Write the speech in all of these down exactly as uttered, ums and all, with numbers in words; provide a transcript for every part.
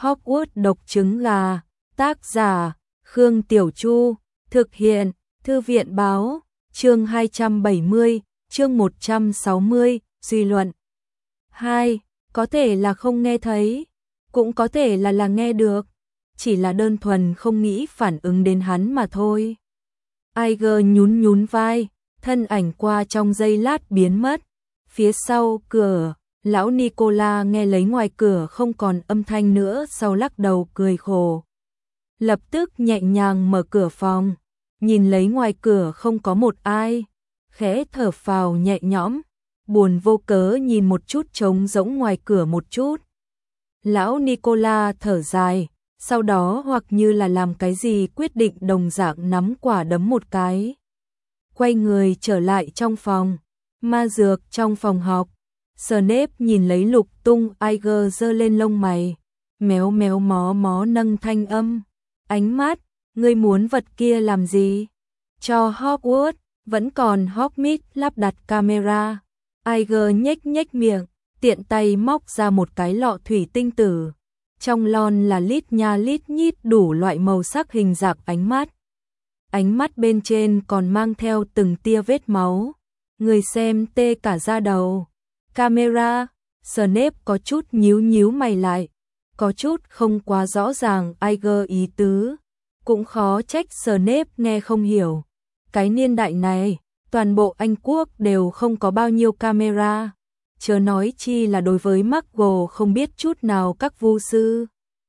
Hogwarts độc trứng gà, tác giả, Khương Tiểu Chu, thực hiện, Thư viện báo, chương hai trăm bảy mươi, chương một trăm sáu mươi, suy luận. hai. Có thể là không nghe thấy, cũng có thể là là nghe được, chỉ là đơn thuần không nghĩ phản ứng đến hắn mà thôi. Iger nhún nhún vai, thân ảnh qua trong giây lát biến mất. Phía sau cửa, lão Nicola nghe lấy ngoài cửa không còn âm thanh nữa, sau lắc đầu cười khổ. Lập tức nhẹ nhàng mở cửa phòng, nhìn lấy ngoài cửa không có một ai, khẽ thở phào nhẹ nhõm, buồn vô cớ nhìn một chút trống rỗng ngoài cửa một chút. Lão Nicola thở dài, sau đó hoặc như là làm cái gì quyết định đồng dạng nắm quả đấm một cái. Quay người trở lại trong phòng, ma dược trong phòng học. Snape nhìn lấy lục tung, Iger giơ lên lông mày, méo méo mó mó nâng thanh âm. Ánh mắt, ngươi muốn vật kia làm gì? Cho Hogwarts, vẫn còn Hogsmeade lắp đặt camera. Iger nhếch nhếch miệng, tiện tay móc ra một cái lọ thủy tinh tử. Trong lon là lít nha lít nhít đủ loại màu sắc hình dạng ánh mắt. Ánh mắt bên trên còn mang theo từng tia vết máu. Người xem tê cả da đầu. Camera, Snape có chút nhíu nhíu mày lại. Có chút không quá rõ ràng Iger ý tứ. Cũng khó trách Snape nghe không hiểu. Cái niên đại này, toàn bộ Anh Quốc đều không có bao nhiêu camera. Chớ nói chi là đối với Muggle không biết chút nào các vu sư.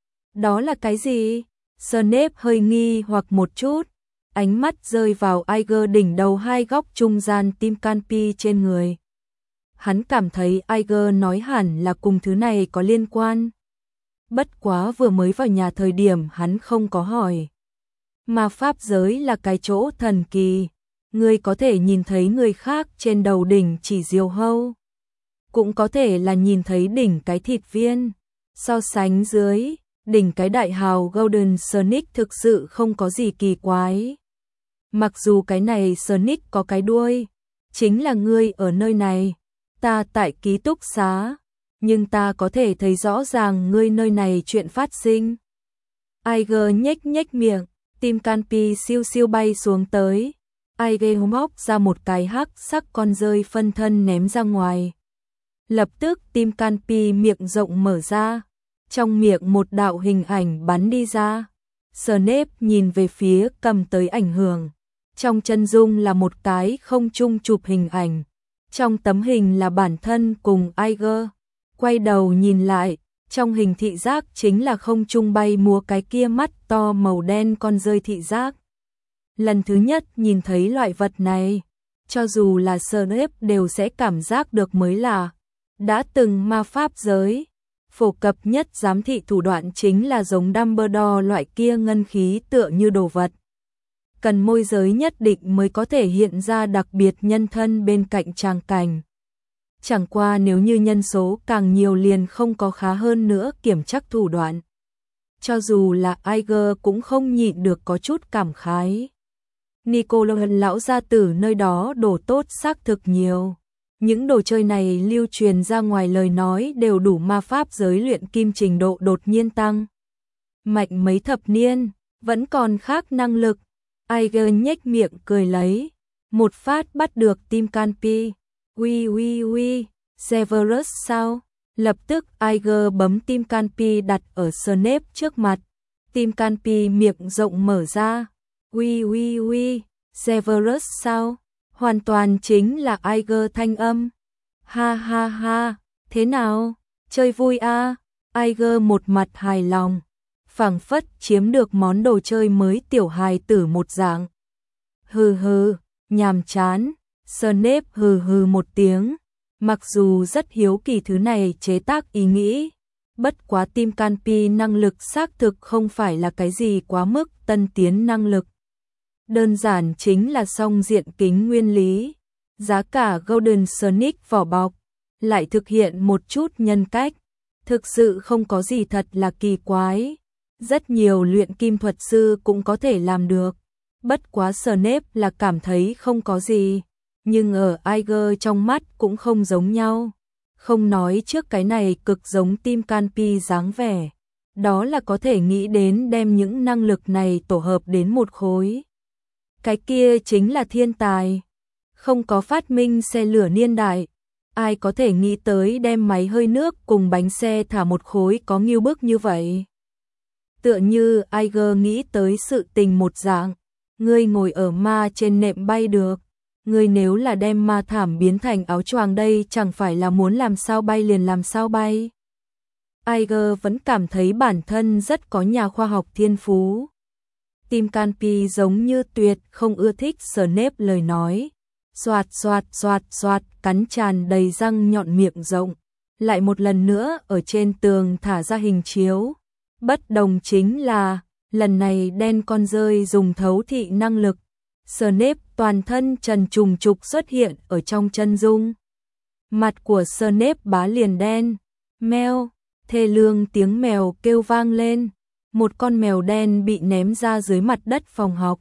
Đó là cái gì? Snape hơi nghi hoặc một chút. Ánh mắt rơi vào Iger đỉnh đầu hai góc trung gian tim canopy trên người. Hắn cảm thấy Iger nói hẳn là cùng thứ này có liên quan. Bất quá vừa mới vào nhà thời điểm hắn không có hỏi. Mà pháp giới là cái chỗ thần kỳ. Ngươi có thể nhìn thấy người khác trên đầu đỉnh chỉ diều hâu. Cũng có thể là nhìn thấy đỉnh cái thịt viên. So sánh dưới, đỉnh cái đại hào Golden Sonic thực sự không có gì kỳ quái. Mặc dù cái này Sonic có cái đuôi, chính là ngươi ở nơi này, ta tại ký túc xá, nhưng ta có thể thấy rõ ràng ngươi nơi này chuyện phát sinh. Iger nhếch nhếch miệng, tim canopy siêu siêu bay xuống tới. Iger móc ra một cái hắc sắc con rơi phân thân ném ra ngoài. Lập tức tim canopy miệng rộng mở ra, trong miệng một đạo hình ảnh bắn đi ra. Snape nhìn về phía cầm tới ảnh hưởng. Trong chân dung là một cái không trung chụp hình ảnh. Trong tấm hình là bản thân cùng Iger. Quay đầu nhìn lại, trong hình thị giác chính là không trung bay múa cái kia mắt to màu đen con rơi thị giác. Lần thứ nhất nhìn thấy loại vật này, cho dù là Snape đều sẽ cảm giác được mới lạ. Đã từng ma pháp giới, phổ cập nhất giám thị thủ đoạn chính là giống Dumbledore loại kia ngân khí tựa như đồ vật. Cần môi giới nhất định mới có thể hiện ra đặc biệt nhân thân bên cạnh tràng cảnh. Chẳng qua nếu như nhân số càng nhiều liền không có khá hơn nữa kiểm chắc thủ đoạn. Cho dù là Iger cũng không nhịn được có chút cảm khái. Nicola lão gia tử nơi đó đồ tốt xác thực nhiều. Những đồ chơi này lưu truyền ra ngoài lời nói đều đủ ma pháp giới luyện kim trình độ đột nhiên tăng. Mạnh mấy thập niên, vẫn còn khác năng lực. Iger nhếch miệng cười lấy, một phát bắt được tim canopy. Ui ui ui, Severus sao? Lập tức Iger bấm tim canopy đặt ở Snape trước mặt. Tim canopy miệng rộng mở ra. Ui ui ui, Severus sao? Hoàn toàn chính là Iger thanh âm. Ha ha ha, thế nào? Chơi vui à? Iger một mặt hài lòng. Phảng phất chiếm được món đồ chơi mới tiểu hài tử một dạng. Hừ hừ, nhàm chán. Snape hừ hừ một tiếng. Mặc dù rất hiếu kỳ thứ này chế tác ý nghĩ. Bất quá tim canopy năng lực xác thực không phải là cái gì quá mức tân tiến năng lực. Đơn giản chính là song diện kính nguyên lý. Giá cả Golden Sonic vỏ bọc. Lại thực hiện một chút nhân cách. Thực sự không có gì thật là kỳ quái. Rất nhiều luyện kim thuật sư cũng có thể làm được. Bất quá Snape là cảm thấy không có gì. Nhưng ở Iger trong mắt cũng không giống nhau. Không nói trước cái này cực giống tim canopy dáng vẻ. đó là có thể nghĩ đến đem những năng lực này tổ hợp đến một khối. Cái kia chính là thiên tài. Không có phát minh xe lửa niên đại, ai có thể nghĩ tới đem máy hơi nước cùng bánh xe thả một khối có ngưu bức như vậy. Tựa như Iger nghĩ tới sự tình một dạng, ngươi ngồi ở ma trên nệm bay được, ngươi nếu là đem ma thảm biến thành áo choàng đây chẳng phải là muốn làm sao bay liền làm sao bay. Iger vẫn cảm thấy bản thân rất có nhà khoa học thiên phú. Tim Canpy giống như tuyệt không ưa thích Snape lời nói. Xoạt xoạt xoạt xoạt cắn tràn đầy răng nhọn miệng rộng. Lại một lần nữa ở trên tường thả ra hình chiếu. Bất đồng chính là, lần này đen con rơi dùng thấu thị năng lực. Snape toàn thân trần trùng trục xuất hiện ở trong chân dung. Mặt của Snape bá liền đen. Mèo, thê lương tiếng mèo kêu vang lên. Một con mèo đen bị ném ra dưới mặt đất phòng học.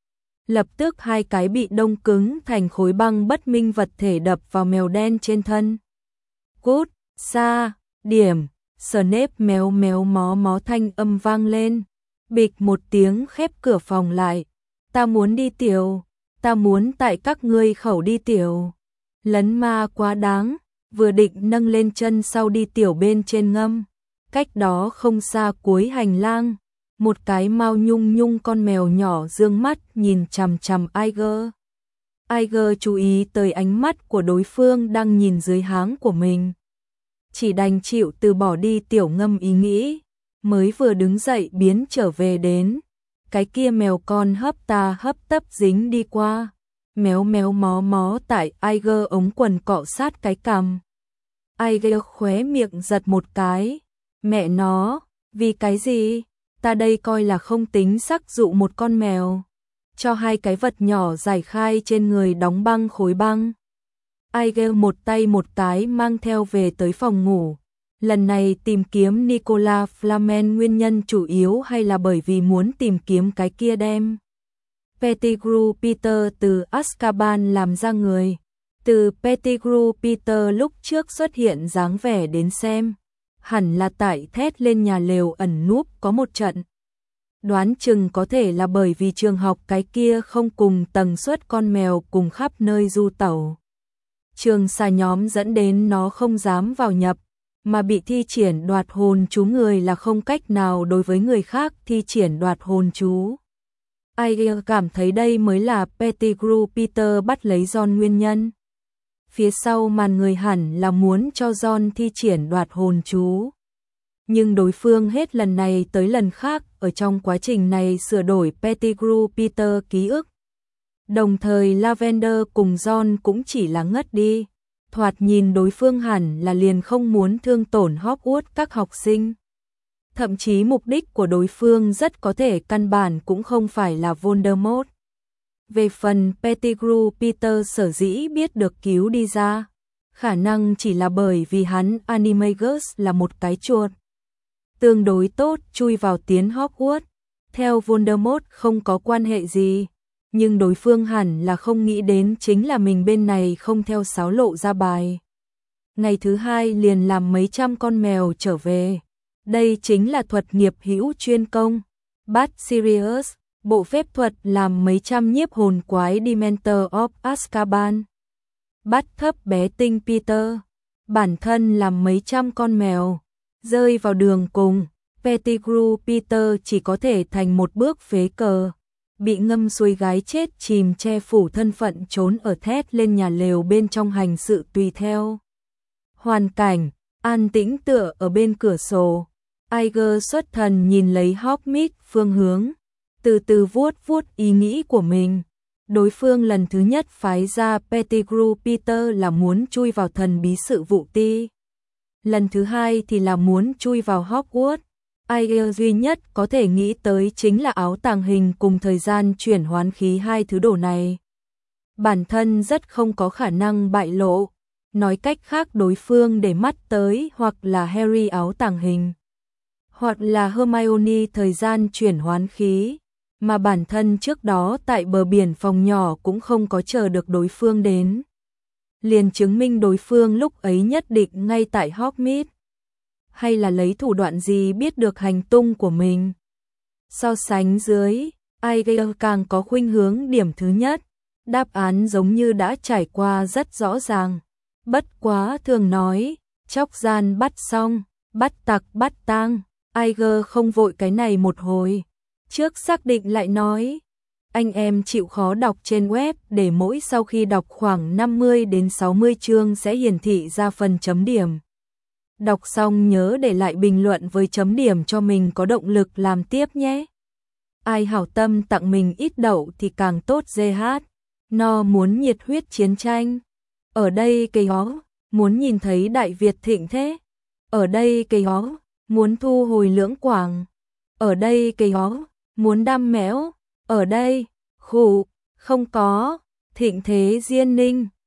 Lập tức hai cái bị đông cứng thành khối băng bất minh vật thể đập vào mèo đen trên thân. Cút, xa, điểm, Snape méo méo mó mó thanh âm vang lên. Bịch một tiếng khép cửa phòng lại. Ta muốn đi tiểu, ta muốn tại các ngươi khẩu đi tiểu. Lấn ma quá đáng, vừa định nâng lên chân sau đi tiểu bên trên ngâm. Cách đó không xa cuối hành lang, một cái mau nhung nhung con mèo nhỏ dương mắt nhìn chằm chằm Iger. Iger chú ý tới ánh mắt của đối phương đang nhìn dưới háng của mình. Chỉ đành chịu từ bỏ đi tiểu ngâm ý nghĩ, mới vừa đứng dậy biến trở về đến. Cái kia mèo con hấp ta hấp tấp dính đi qua, méo méo mó mó tại Iger ống quần cọ sát cái cằm. Iger khóe miệng giật một cái. Mẹ nó, vì cái gì? Ta đây coi là không tính sắc dụ một con mèo. Cho hai cái vật nhỏ giải khai trên người đóng băng khối băng. Iger một tay một cái mang theo về tới phòng ngủ. Lần này tìm kiếm Nicolas Flamel nguyên nhân chủ yếu hay là bởi vì muốn tìm kiếm cái kia đem Pettigrew Peter từ Azkaban làm ra người. Từ Pettigrew Peter lúc trước xuất hiện dáng vẻ đến xem. Hẳn là tại thét lên nhà lều ẩn núp có một trận. Đoán chừng có thể là bởi vì trường học cái kia không cùng tần suất con mèo cùng khắp nơi du tẩu. Trường xà nhóm dẫn đến nó không dám vào nhập, mà bị thi triển đoạt hồn chú người là không cách nào đối với người khác thi triển đoạt hồn chú. Iger cảm thấy đây mới là Pettigrew Peter bắt lấy Ron nguyên nhân. Phía sau màn người hẳn là muốn cho Ron thi triển đoạt hồn chú. Nhưng đối phương hết lần này tới lần khác ở trong quá trình này sửa đổi Pettigrew Peter ký ức. Đồng thời Lavender cùng Ron cũng chỉ là ngất đi. Thoạt nhìn đối phương hẳn là liền không muốn thương tổn Hogwarts các học sinh. Thậm chí mục đích của đối phương rất có thể căn bản cũng không phải là Voldemort. Về phần Pettigrew Peter sở dĩ biết được cứu đi ra, khả năng chỉ là bởi vì hắn Animagus là một cái chuột. Tương đối tốt chui vào tiến Hogwarts, theo Voldemort không có quan hệ gì, nhưng đối phương hẳn là không nghĩ đến chính là mình bên này không theo sáo lộ ra bài. Ngày thứ hai liền làm mấy trăm con mèo trở về. Đây chính là thuật nghiệp hữu chuyên công. Bat Sirius, bộ phép thuật làm mấy trăm nhiếp hồn quái Dementor of Azkaban. Bắt thấp bé tinh Peter, bản thân làm mấy trăm con mèo, rơi vào đường cùng, Pettigrew Peter chỉ có thể thành một bước phế cờ, bị ngâm suối gái chết chìm che phủ thân phận trốn ở thét lên nhà lều bên trong hành sự tùy theo. Hoàn cảnh, an tĩnh tựa ở bên cửa sổ, Iger xuất thần nhìn lấy Hogsmeade phương hướng, từ từ vuốt vuốt ý nghĩ của mình. Đối phương lần thứ nhất phái ra Pettigrew Peter là muốn chui vào thần bí sự vụ ti. Lần thứ hai thì là muốn chui vào Hogwarts. Iger duy nhất có thể nghĩ tới chính là áo tàng hình cùng thời gian chuyển hoán khí hai thứ đồ này. Bản thân rất không có khả năng bại lộ. Nói cách khác đối phương để mắt tới hoặc là Harry áo tàng hình, hoặc là Hermione thời gian chuyển hoán khí. Mà bản thân trước đó tại bờ biển phòng nhỏ cũng không có chờ được đối phương đến. Liền chứng minh đối phương lúc ấy nhất định ngay tại Hogsmeade. hay là lấy thủ đoạn gì biết được hành tung của mình. So sánh dưới, ai càng có khuynh hướng điểm thứ nhất, đáp án giống như đã trải qua rất rõ ràng. Bất quá thường nói, chóc gian bắt xong, bắt tặc bắt tang, Iger không vội cái này một hồi. Trước xác định lại nói, anh em chịu khó đọc trên web để mỗi sau khi đọc khoảng năm mươi đến sáu mươi chương sẽ hiển thị ra phần chấm điểm. Đọc xong nhớ để lại bình luận với chấm điểm cho mình có động lực làm tiếp nhé. Ai hảo tâm tặng mình ít đậu thì càng tốt giê hát. No muốn nhiệt huyết chiến tranh. Ở đây cây hó, muốn nhìn thấy Đại Việt thịnh thế. Ở đây cây hó, muốn thu hồi Lưỡng Quảng. Ở đây cây hó, muốn đam mẽo. Ở đây, khủ, không có, thịnh thế Diên Ninh.